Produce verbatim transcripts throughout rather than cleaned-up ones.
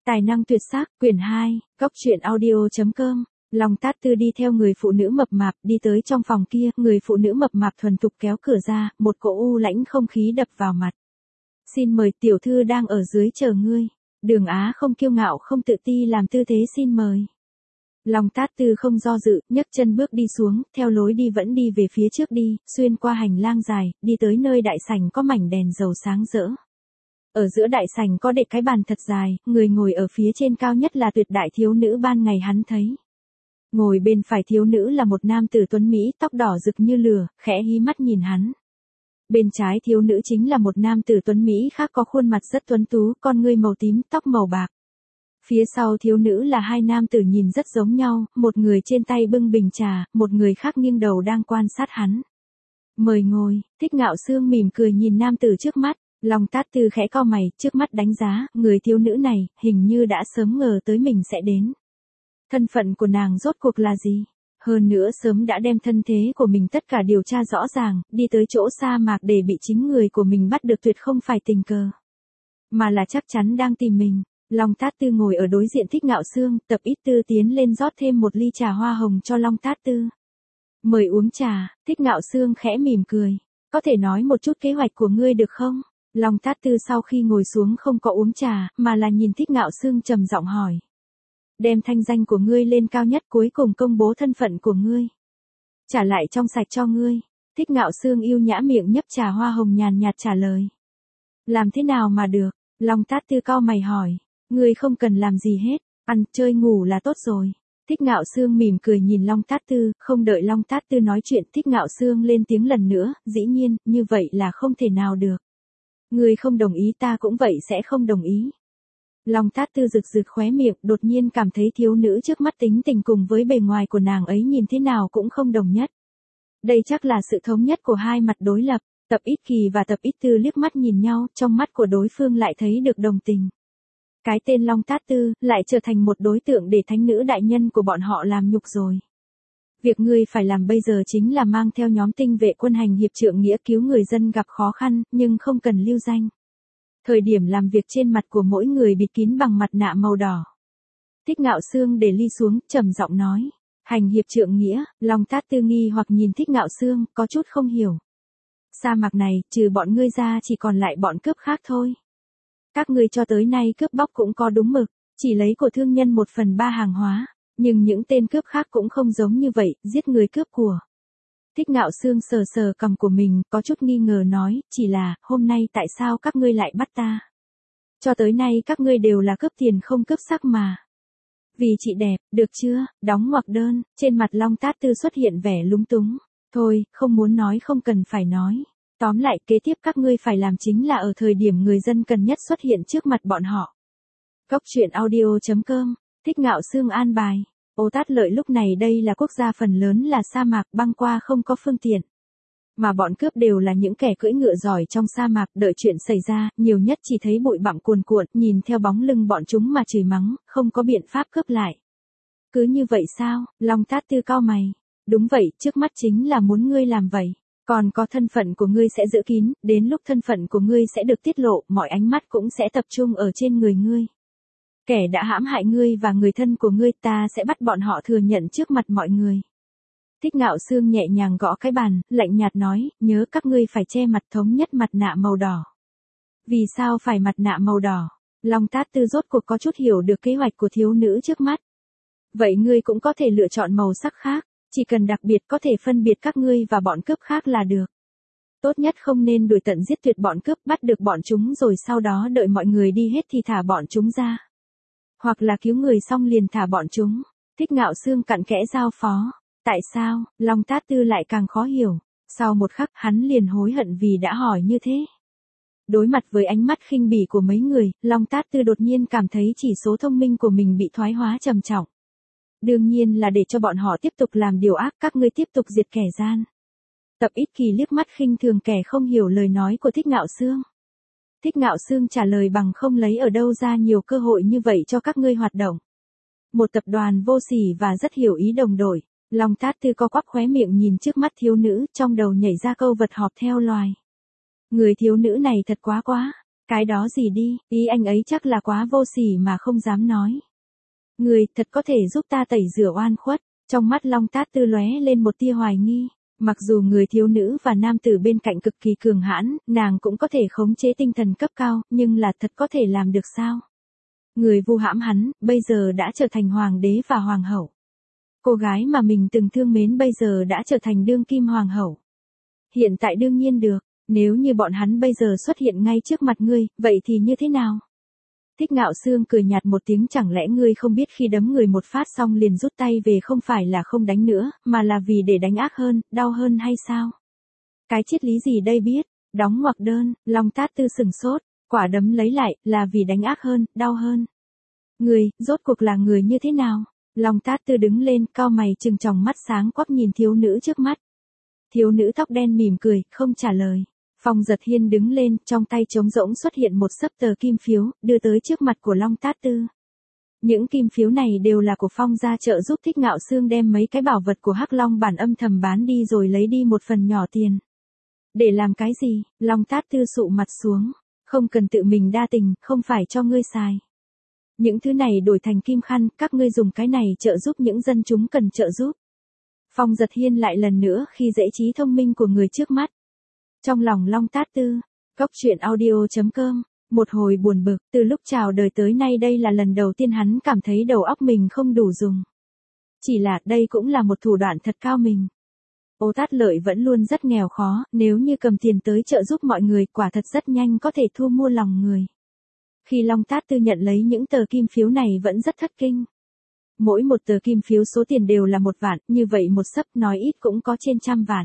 Tài năng tuyệt sắc, quyển hai, góc truyện audio chấm com. Long Tát Tư đi theo người phụ nữ mập mạp đi tới trong phòng kia, người phụ nữ mập mạp thuần thục kéo cửa ra, một cỗ u lãnh không khí đập vào mặt. Xin mời, tiểu thư đang ở dưới chờ ngươi. Đường Á không kiêu ngạo không tự ti làm tư thế xin mời. Long Tát Tư không do dự, nhấc chân bước đi xuống, theo lối đi vẫn đi về phía trước đi, xuyên qua hành lang dài, đi tới nơi đại sảnh có mảnh đèn dầu sáng rỡ. Ở giữa đại sảnh có để cái bàn thật dài, người ngồi ở phía trên cao nhất là tuyệt đại thiếu nữ ban ngày hắn thấy. Ngồi bên phải thiếu nữ là một nam tử tuấn Mỹ, tóc đỏ rực như lửa, khẽ hí mắt nhìn hắn. Bên trái thiếu nữ chính là một nam tử tuấn Mỹ khác có khuôn mặt rất tuấn tú, con ngươi màu tím, tóc màu bạc. Phía sau thiếu nữ là hai nam tử nhìn rất giống nhau, một người trên tay bưng bình trà, một người khác nghiêng đầu đang quan sát hắn. Mời ngồi, Thích Ngạo Sương mỉm cười nhìn nam tử trước mắt. Long Tát Tư khẽ cau mày, trước mắt đánh giá, người thiếu nữ này, hình như đã sớm ngờ tới mình sẽ đến. Thân phận của nàng rốt cuộc là gì? Hơn nữa sớm đã đem thân thế của mình tất cả điều tra rõ ràng, đi tới chỗ sa mạc để bị chính người của mình bắt được tuyệt không phải tình cờ. Mà là chắc chắn đang tìm mình. Long Tát Tư ngồi ở đối diện Thích Ngạo Sương, Tập Ít Tư tiến lên rót thêm một ly trà hoa hồng cho Long Tát Tư. Mời uống trà, Thích Ngạo Sương khẽ mỉm cười. Có thể nói một chút kế hoạch của ngươi được không? Long Tát Tư sau khi ngồi xuống không có uống trà, mà là nhìn Thích Ngạo Sương trầm giọng hỏi. Đem thanh danh của ngươi lên cao nhất, cuối cùng công bố thân phận của ngươi. Trả lại trong sạch cho ngươi. Thích Ngạo Sương yêu nhã miệng nhấp trà hoa hồng nhàn nhạt trả lời. Làm thế nào mà được? Long Tát Tư cau mày hỏi. Ngươi không cần làm gì hết, ăn, chơi, ngủ là tốt rồi. Thích Ngạo Sương mỉm cười nhìn Long Tát Tư, không đợi Long Tát Tư nói chuyện, Thích Ngạo Sương lên tiếng lần nữa, dĩ nhiên, như vậy là không thể nào được. Ngươi không đồng ý ta cũng vậy sẽ không đồng ý. Long Tát Tư rực rực khóe miệng, đột nhiên cảm thấy thiếu nữ trước mắt tính tình cùng với bề ngoài của nàng ấy nhìn thế nào cũng không đồng nhất. Đây chắc là sự thống nhất của hai mặt đối lập. Tập Ít Kỳ và Tập Ít Tư liếc mắt nhìn nhau, trong mắt của đối phương lại thấy được đồng tình. Cái tên Long Tát Tư lại trở thành một đối tượng để thánh nữ đại nhân của bọn họ làm nhục rồi. Việc ngươi phải làm bây giờ chính là mang theo nhóm tinh vệ quân hành hiệp trượng nghĩa cứu người dân gặp khó khăn, nhưng không cần lưu danh. Thời điểm làm việc trên mặt của mỗi người bịt kín bằng mặt nạ màu đỏ. Thích Ngạo Sương để ly xuống, trầm giọng nói. Hành hiệp trượng nghĩa, Long Tát Tư nghi hoặc nhìn Thích Ngạo Sương, có chút không hiểu. Sa mạc này, trừ bọn ngươi ra chỉ còn lại bọn cướp khác thôi. Các ngươi cho tới nay cướp bóc cũng có đúng mực, chỉ lấy của thương nhân một phần ba hàng hóa. Nhưng những tên cướp khác cũng không giống như vậy, giết người cướp của. Thích Ngạo Sương sờ sờ cằm của mình, có chút nghi ngờ nói, chỉ là, hôm nay tại sao các ngươi lại bắt ta? Cho tới nay các ngươi đều là cướp tiền không cướp sắc mà. Vì chị đẹp, được chưa, đóng ngoặc đơn, trên mặt Long Tát Tư xuất hiện vẻ lúng túng. Thôi, không muốn nói không cần phải nói. Tóm lại, kế tiếp các ngươi phải làm chính là ở thời điểm người dân cần nhất xuất hiện trước mặt bọn họ. Góc truyện audio chấm com. Thích Ngạo Sương an bài. Ô Tát Lợi lúc này đây là quốc gia phần lớn là sa mạc, băng qua không có phương tiện. Mà bọn cướp đều là những kẻ cưỡi ngựa giỏi trong sa mạc, đợi chuyện xảy ra, nhiều nhất chỉ thấy bụi bặm cuồn cuộn, nhìn theo bóng lưng bọn chúng mà chửi mắng, không có biện pháp cướp lại. Cứ như vậy sao? Long Tát Tư cau mày. Đúng vậy, trước mắt chính là muốn ngươi làm vậy. Còn có thân phận của ngươi sẽ giữ kín, đến lúc thân phận của ngươi sẽ được tiết lộ, mọi ánh mắt cũng sẽ tập trung ở trên người ngươi. Kẻ đã hãm hại ngươi và người thân của ngươi ta sẽ bắt bọn họ thừa nhận trước mặt mọi người. Thích Ngạo Sương nhẹ nhàng gõ cái bàn, lạnh nhạt nói, nhớ các ngươi phải che mặt thống nhất mặt nạ màu đỏ. Vì sao phải mặt nạ màu đỏ? Long Tát Tư rốt cuộc có chút hiểu được kế hoạch của thiếu nữ trước mắt. Vậy ngươi cũng có thể lựa chọn màu sắc khác, chỉ cần đặc biệt có thể phân biệt các ngươi và bọn cướp khác là được. Tốt nhất không nên đuổi tận giết tuyệt bọn cướp, bắt được bọn chúng rồi sau đó đợi mọi người đi hết thì thả bọn chúng ra. Hoặc là cứu người xong liền thả bọn chúng. Thích Ngạo Sương cặn kẽ giao phó. Tại sao? Long Tát Tư lại càng khó hiểu. Sau một khắc hắn liền hối hận vì đã hỏi như thế. Đối mặt với ánh mắt khinh bỉ của mấy người, Long Tát Tư đột nhiên cảm thấy chỉ số thông minh của mình bị thoái hóa trầm trọng. Đương nhiên là để cho bọn họ tiếp tục làm điều ác, các ngươi tiếp tục diệt kẻ gian. Tập Ít Kỳ liếc mắt khinh thường kẻ không hiểu lời nói của Thích Ngạo Sương. Thích Ngạo Sương trả lời bằng không lấy ở đâu ra nhiều cơ hội như vậy cho các ngươi hoạt động. Một tập đoàn vô sỉ và rất hiểu ý đồng đội. Long Tát Tư co quắp khóe miệng nhìn trước mắt thiếu nữ, trong đầu nhảy ra câu vật họp theo loài. Người thiếu nữ này thật quá quá. Cái đó gì đi, ý anh ấy chắc là quá vô sỉ mà không dám nói. Người thật có thể giúp ta tẩy rửa oan khuất. Trong mắt Long Tát Tư lóe lên một tia hoài nghi. Mặc dù người thiếu nữ và nam tử bên cạnh cực kỳ cường hãn, nàng cũng có thể khống chế tinh thần cấp cao, nhưng là thật có thể làm được sao? Người vu hãm hắn, bây giờ đã trở thành hoàng đế và hoàng hậu. Cô gái mà mình từng thương mến bây giờ đã trở thành đương kim hoàng hậu. Hiện tại đương nhiên được, nếu như bọn hắn bây giờ xuất hiện ngay trước mặt ngươi, vậy thì như thế nào? Thích Ngạo Sương cười nhạt một tiếng, chẳng lẽ ngươi không biết khi đấm người một phát xong liền rút tay về không phải là không đánh nữa, mà là vì để đánh ác hơn, đau hơn hay sao? Cái triết lý gì đây biết, đóng ngoặc đơn, Long Tát Tư sừng sốt, quả đấm lấy lại, là vì đánh ác hơn, đau hơn. Người, rốt cuộc là người như thế nào? Long Tát Tư đứng lên, cau mày trừng tròng mắt sáng quắc nhìn thiếu nữ trước mắt. Thiếu nữ tóc đen mỉm cười, không trả lời. Phong Giật Hiên đứng lên, trong tay trống rỗng xuất hiện một xấp tờ kim phiếu, đưa tới trước mặt của Long Tát Tư. Những kim phiếu này đều là của Phong gia trợ giúp Thích Ngạo Sương đem mấy cái bảo vật của Hắc Long bản âm thầm bán đi rồi lấy đi một phần nhỏ tiền. Để làm cái gì? Long Tát Tư sụ mặt xuống. Không cần tự mình đa tình, không phải cho ngươi xài. Những thứ này đổi thành kim khăn, các ngươi dùng cái này trợ giúp những dân chúng cần trợ giúp. Phong Giật Hiên lại lần nữa khi dễ trí thông minh của người trước mắt. Trong lòng Long Tát Tư, Cốc Truyện Audio chấm com, một hồi buồn bực, từ lúc chào đời tới nay đây là lần đầu tiên hắn cảm thấy đầu óc mình không đủ dùng. Chỉ là đây cũng là một thủ đoạn thật cao mình. Ô Tát Lợi vẫn luôn rất nghèo khó, nếu như cầm tiền tới trợ giúp mọi người quả thật rất nhanh có thể thu mua lòng người. Khi Long Tát Tư nhận lấy những tờ kim phiếu này vẫn rất thất kinh. Mỗi một tờ kim phiếu số tiền đều là một vạn, như vậy một xấp nói ít cũng có trên trăm vạn.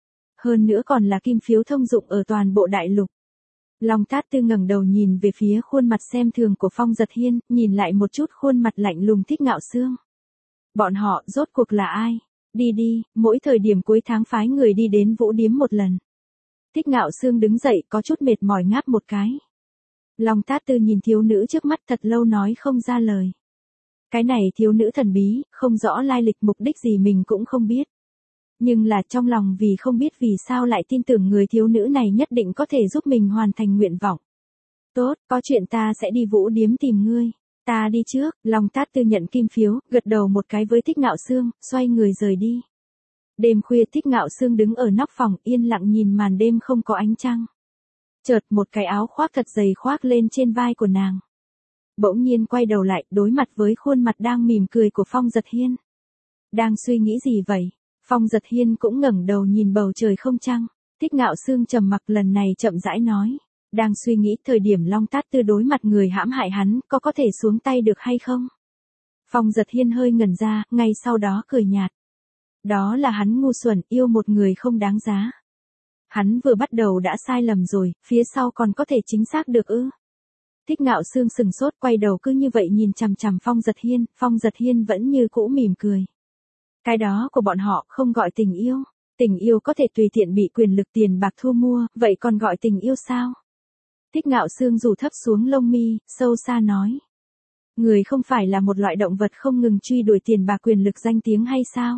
Hơn nữa còn là kim phiếu thông dụng ở toàn bộ đại lục. Long Tát Tư ngẩng đầu nhìn về phía khuôn mặt xem thường của Phong Giật Hiên, nhìn lại một chút khuôn mặt lạnh lùng Thích Ngạo Sương. Bọn họ rốt cuộc là ai? Đi đi, mỗi thời điểm cuối tháng phái người đi đến Vũ Điếm một lần. Thích Ngạo Sương đứng dậy có chút mệt mỏi ngáp một cái. Long Tát Tư nhìn thiếu nữ trước mắt thật lâu nói không ra lời. Cái này thiếu nữ thần bí, không rõ lai lịch mục đích gì mình cũng không biết. Nhưng là trong lòng vì không biết vì sao lại tin tưởng người thiếu nữ này nhất định có thể giúp mình hoàn thành nguyện vọng. Tốt, có chuyện ta sẽ đi Vũ Điếm tìm ngươi. Ta đi trước, Long Tát Tư nhận kim phiếu, gật đầu một cái với Thích Ngạo Sương, xoay người rời đi. Đêm khuya Thích Ngạo Sương đứng ở nóc phòng yên lặng nhìn màn đêm không có ánh trăng. Chợt một cái áo khoác thật dày khoác lên trên vai của nàng. Bỗng nhiên quay đầu lại đối mặt với khuôn mặt đang mỉm cười của Phong Giật Hiên. Đang suy nghĩ gì vậy? Phong Giật Hiên cũng ngẩng đầu nhìn bầu trời không trăng. Thích Ngạo Sương trầm mặc lần này chậm rãi nói. Đang suy nghĩ thời điểm Long Tát Tư đối mặt người hãm hại hắn có có thể xuống tay được hay không? Phong Giật Hiên hơi ngẩn ra, ngay sau đó cười nhạt. Đó là hắn ngu xuẩn, yêu một người không đáng giá. Hắn vừa bắt đầu đã sai lầm rồi, phía sau còn có thể chính xác được ư? Thích Ngạo Sương sừng sốt quay đầu cứ như vậy nhìn chằm chằm Phong Giật Hiên, Phong Giật Hiên vẫn như cũ mỉm cười. Cái đó của bọn họ không gọi tình yêu, tình yêu có thể tùy tiện bị quyền lực tiền bạc thu mua, vậy còn gọi tình yêu sao? Thích Ngạo Sương rủ thấp xuống lông mi, sâu xa nói. Người không phải là một loại động vật không ngừng truy đuổi tiền bạc quyền lực danh tiếng hay sao?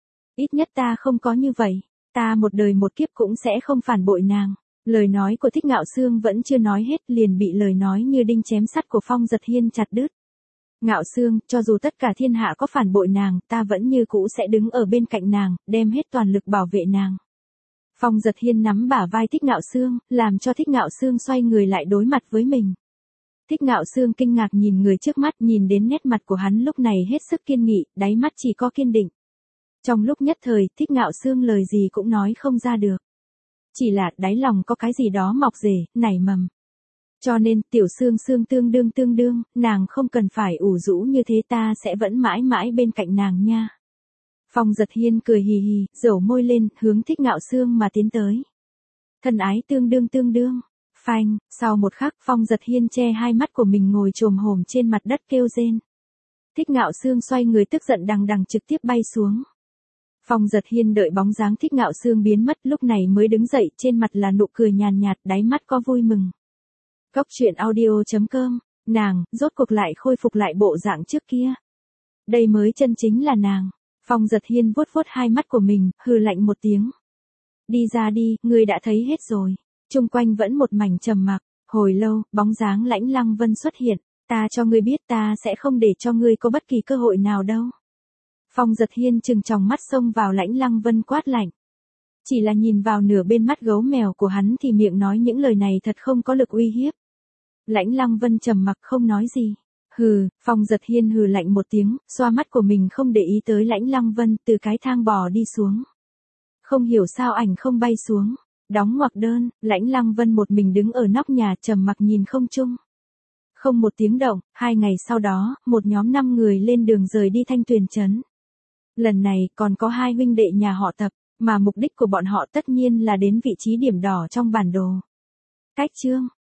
Ít nhất ta không có như vậy, ta một đời một kiếp cũng sẽ không phản bội nàng. Lời nói của Thích Ngạo Sương vẫn chưa nói hết liền bị lời nói như đinh chém sắt của Phong Giật Hiên chặt đứt. Ngạo Sương, cho dù tất cả thiên hạ có phản bội nàng, ta vẫn như cũ sẽ đứng ở bên cạnh nàng, đem hết toàn lực bảo vệ nàng. Phong Giật Hiên nắm bả vai Thích Ngạo Sương, làm cho Thích Ngạo Sương xoay người lại đối mặt với mình. Thích Ngạo Sương kinh ngạc nhìn người trước mắt, nhìn đến nét mặt của hắn lúc này hết sức kiên nghị, đáy mắt chỉ có kiên định. Trong lúc nhất thời, Thích Ngạo Sương lời gì cũng nói không ra được. Chỉ là đáy lòng có cái gì đó mọc rể, nảy mầm. Cho nên, tiểu Sương Sương tương đương tương đương, nàng không cần phải ủ rũ như thế, ta sẽ vẫn mãi mãi bên cạnh nàng nha. Phong Giật Hiên cười hì hì, dẩu môi lên, hướng Thích Ngạo Sương mà tiến tới. Thân ái tương đương tương đương. Phanh, sau một khắc Phong Giật Hiên che hai mắt của mình ngồi chồm hổm trên mặt đất kêu rên. Thích Ngạo Sương xoay người tức giận đằng đằng trực tiếp bay xuống. Phong Giật Hiên đợi bóng dáng Thích Ngạo Sương biến mất lúc này mới đứng dậy, trên mặt là nụ cười nhàn nhạt, đáy mắt có vui mừng. Cốc Truyện Audio chấm com, nàng, rốt cuộc lại khôi phục lại bộ dạng trước kia. Đây mới chân chính là nàng. Phong Giật Hiên vuốt vuốt hai mắt của mình, hừ lạnh một tiếng. Đi ra đi, ngươi đã thấy hết rồi. Trung quanh vẫn một mảnh trầm mặc. Hồi lâu, bóng dáng Lãnh Lăng Vân xuất hiện, ta cho ngươi biết ta sẽ không để cho ngươi có bất kỳ cơ hội nào đâu. Phong Giật Hiên trừng tròng mắt xông vào Lãnh Lăng Vân quát lạnh. Chỉ là nhìn vào nửa bên mắt gấu mèo của hắn thì miệng nói những lời này thật không có lực uy hiếp. Lãnh Lăng Vân trầm mặc không nói gì. Hừ, Phong Giật Hiên hừ lạnh một tiếng, xoa mắt của mình không để ý tới Lãnh Lăng Vân, từ cái thang bò đi xuống. Không hiểu sao ảnh không bay xuống. Đóng ngoặc đơn, Lãnh Lăng Vân một mình đứng ở nóc nhà trầm mặc nhìn không trung. Không một tiếng động, hai ngày sau đó, một nhóm năm người lên đường rời đi Thanh Tuyền trấn. Lần này còn có hai huynh đệ nhà họ Tập, mà mục đích của bọn họ tất nhiên là đến vị trí điểm đỏ trong bản đồ. Cách chương